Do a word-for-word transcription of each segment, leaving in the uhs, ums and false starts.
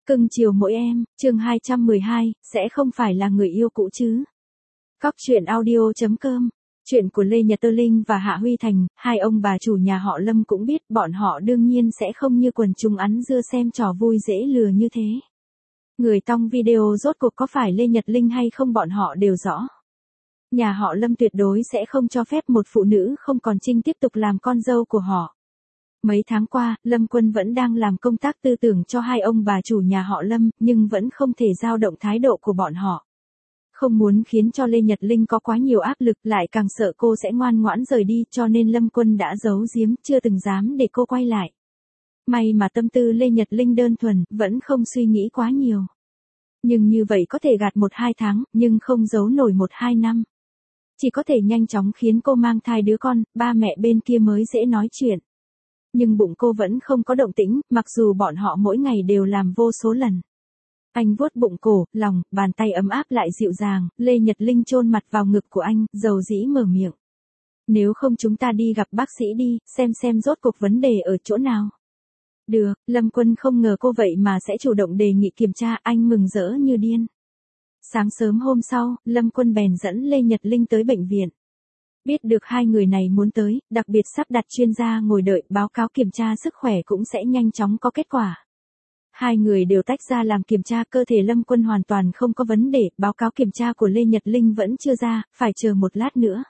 Cưng chiều mỗi em, chương hai trăm mười hai, sẽ không phải là người yêu cũ chứ. Cóc truyện audio chấm com. Chuyện của Lê Nhật Tơ Linh và Hạ Huy Thành, hai ông bà chủ nhà họ Lâm cũng biết bọn họ đương nhiên sẽ không như quần chúng ăn dưa xem trò vui dễ lừa như thế. Người tong video rốt cuộc có phải Lê Nhật Linh hay không bọn họ đều rõ. Nhà họ Lâm tuyệt đối sẽ không cho phép một phụ nữ không còn trinh tiếp tục làm con dâu của họ. Mấy tháng qua, Lâm Quân vẫn đang làm công tác tư tưởng cho hai ông bà chủ nhà họ Lâm, nhưng vẫn không thể dao động thái độ của bọn họ. Không muốn khiến cho Lê Nhật Linh có quá nhiều áp lực, lại càng sợ cô sẽ ngoan ngoãn rời đi, cho nên Lâm Quân đã giấu giếm, chưa từng dám để cô quay lại. May mà tâm tư Lê Nhật Linh đơn thuần, vẫn không suy nghĩ quá nhiều. Nhưng như vậy có thể gạt một hai tháng, nhưng không giấu nổi một hai năm. Chỉ có thể nhanh chóng khiến cô mang thai đứa con, ba mẹ bên kia mới dễ nói chuyện. Nhưng bụng cô vẫn không có động tĩnh, mặc dù bọn họ mỗi ngày đều làm vô số lần. Anh vuốt bụng cổ, lòng, bàn tay ấm áp lại dịu dàng, Lê Nhật Linh chôn mặt vào ngực của anh, dầu dĩ mở miệng. Nếu không chúng ta đi gặp bác sĩ đi, xem xem rốt cuộc vấn đề ở chỗ nào. Được, Lâm Quân không ngờ cô vậy mà sẽ chủ động đề nghị kiểm tra, anh mừng rỡ như điên. Sáng sớm hôm sau, Lâm Quân bèn dẫn Lê Nhật Linh tới bệnh viện. Biết được hai người này muốn tới, đặc biệt sắp đặt chuyên gia ngồi đợi, báo cáo kiểm tra sức khỏe cũng sẽ nhanh chóng có kết quả. Hai người đều tách ra làm kiểm tra, cơ thể Lâm Quân hoàn toàn không có vấn đề, báo cáo kiểm tra của Lê Nhật Linh vẫn chưa ra, phải chờ một lát nữa.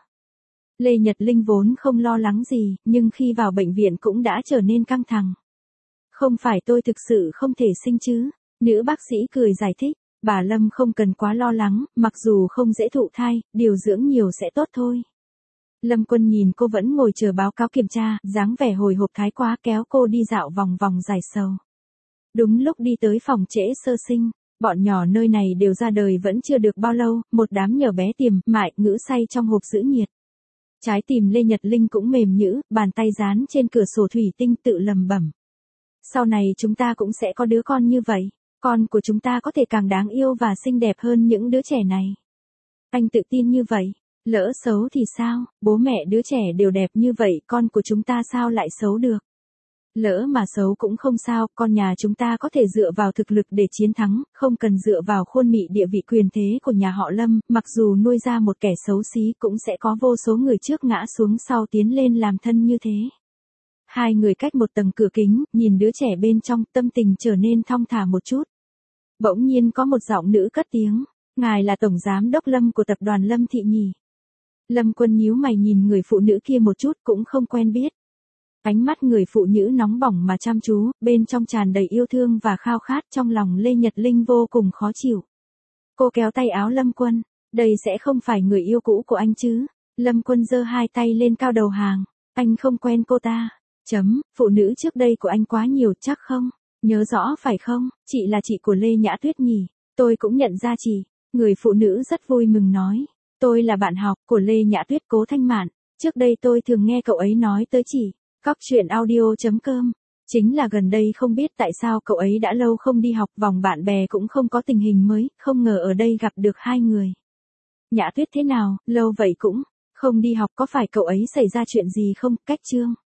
Lê Nhật Linh vốn không lo lắng gì, nhưng khi vào bệnh viện cũng đã trở nên căng thẳng. Không phải tôi thực sự không thể sinh chứ, nữ bác sĩ cười giải thích, bà Lâm không cần quá lo lắng, mặc dù không dễ thụ thai, điều dưỡng nhiều sẽ tốt thôi. Lâm Quân nhìn cô vẫn ngồi chờ báo cáo kiểm tra, dáng vẻ hồi hộp thái quá, kéo cô đi dạo vòng vòng giải sầu. Đúng lúc đi tới phòng trễ sơ sinh, bọn nhỏ nơi này đều ra đời vẫn chưa được bao lâu, một đám nhỏ bé tiềm, mại, ngữ say trong hộp giữ nhiệt. Trái tim Lê Nhật Linh cũng mềm nhữ, bàn tay dán trên cửa sổ thủy tinh tự lầm bẩm. Sau này chúng ta cũng sẽ có đứa con như vậy, con của chúng ta có thể càng đáng yêu và xinh đẹp hơn những đứa trẻ này. Anh tự tin như vậy. Lỡ xấu thì sao, bố mẹ đứa trẻ đều đẹp như vậy, con của chúng ta sao lại xấu được. Lỡ mà xấu cũng không sao, con nhà chúng ta có thể dựa vào thực lực để chiến thắng, không cần dựa vào khuôn mị địa vị quyền thế của nhà họ Lâm, mặc dù nuôi ra một kẻ xấu xí cũng sẽ có vô số người trước ngã xuống sau tiến lên làm thân như thế. Hai người cách một tầng cửa kính, nhìn đứa trẻ bên trong, tâm tình trở nên thong thả một chút. Bỗng nhiên có một giọng nữ cất tiếng, ngài là tổng giám đốc Lâm của tập đoàn Lâm Thị nhỉ? Lâm Quân nhíu mày nhìn người phụ nữ kia một chút, cũng không quen biết. Ánh mắt người phụ nữ nóng bỏng mà chăm chú, bên trong tràn đầy yêu thương và khao khát, trong lòng Lê Nhật Linh vô cùng khó chịu. Cô kéo tay áo Lâm Quân, đây sẽ không phải người yêu cũ của anh chứ? Lâm Quân giơ hai tay lên cao đầu hàng, anh không quen cô ta. Chấm, phụ nữ trước đây của anh quá nhiều chắc không? Nhớ rõ phải không? Chị là chị của Lê Nhã Tuyết nhỉ? Tôi cũng nhận ra chị. Người phụ nữ rất vui mừng nói. Tôi là bạn học của Lê Nhã Tuyết, Cố Thanh Mạn. Trước đây tôi thường nghe cậu ấy nói tới chị. Cóc truyện audio chấm com. Chính là gần đây không biết tại sao cậu ấy đã lâu không đi học, vòng bạn bè cũng không có tình hình mới, không ngờ ở đây gặp được hai người. Nhã Tuyết thế nào, lâu vậy cũng không đi học, có phải cậu ấy xảy ra chuyện gì không? Cách chương.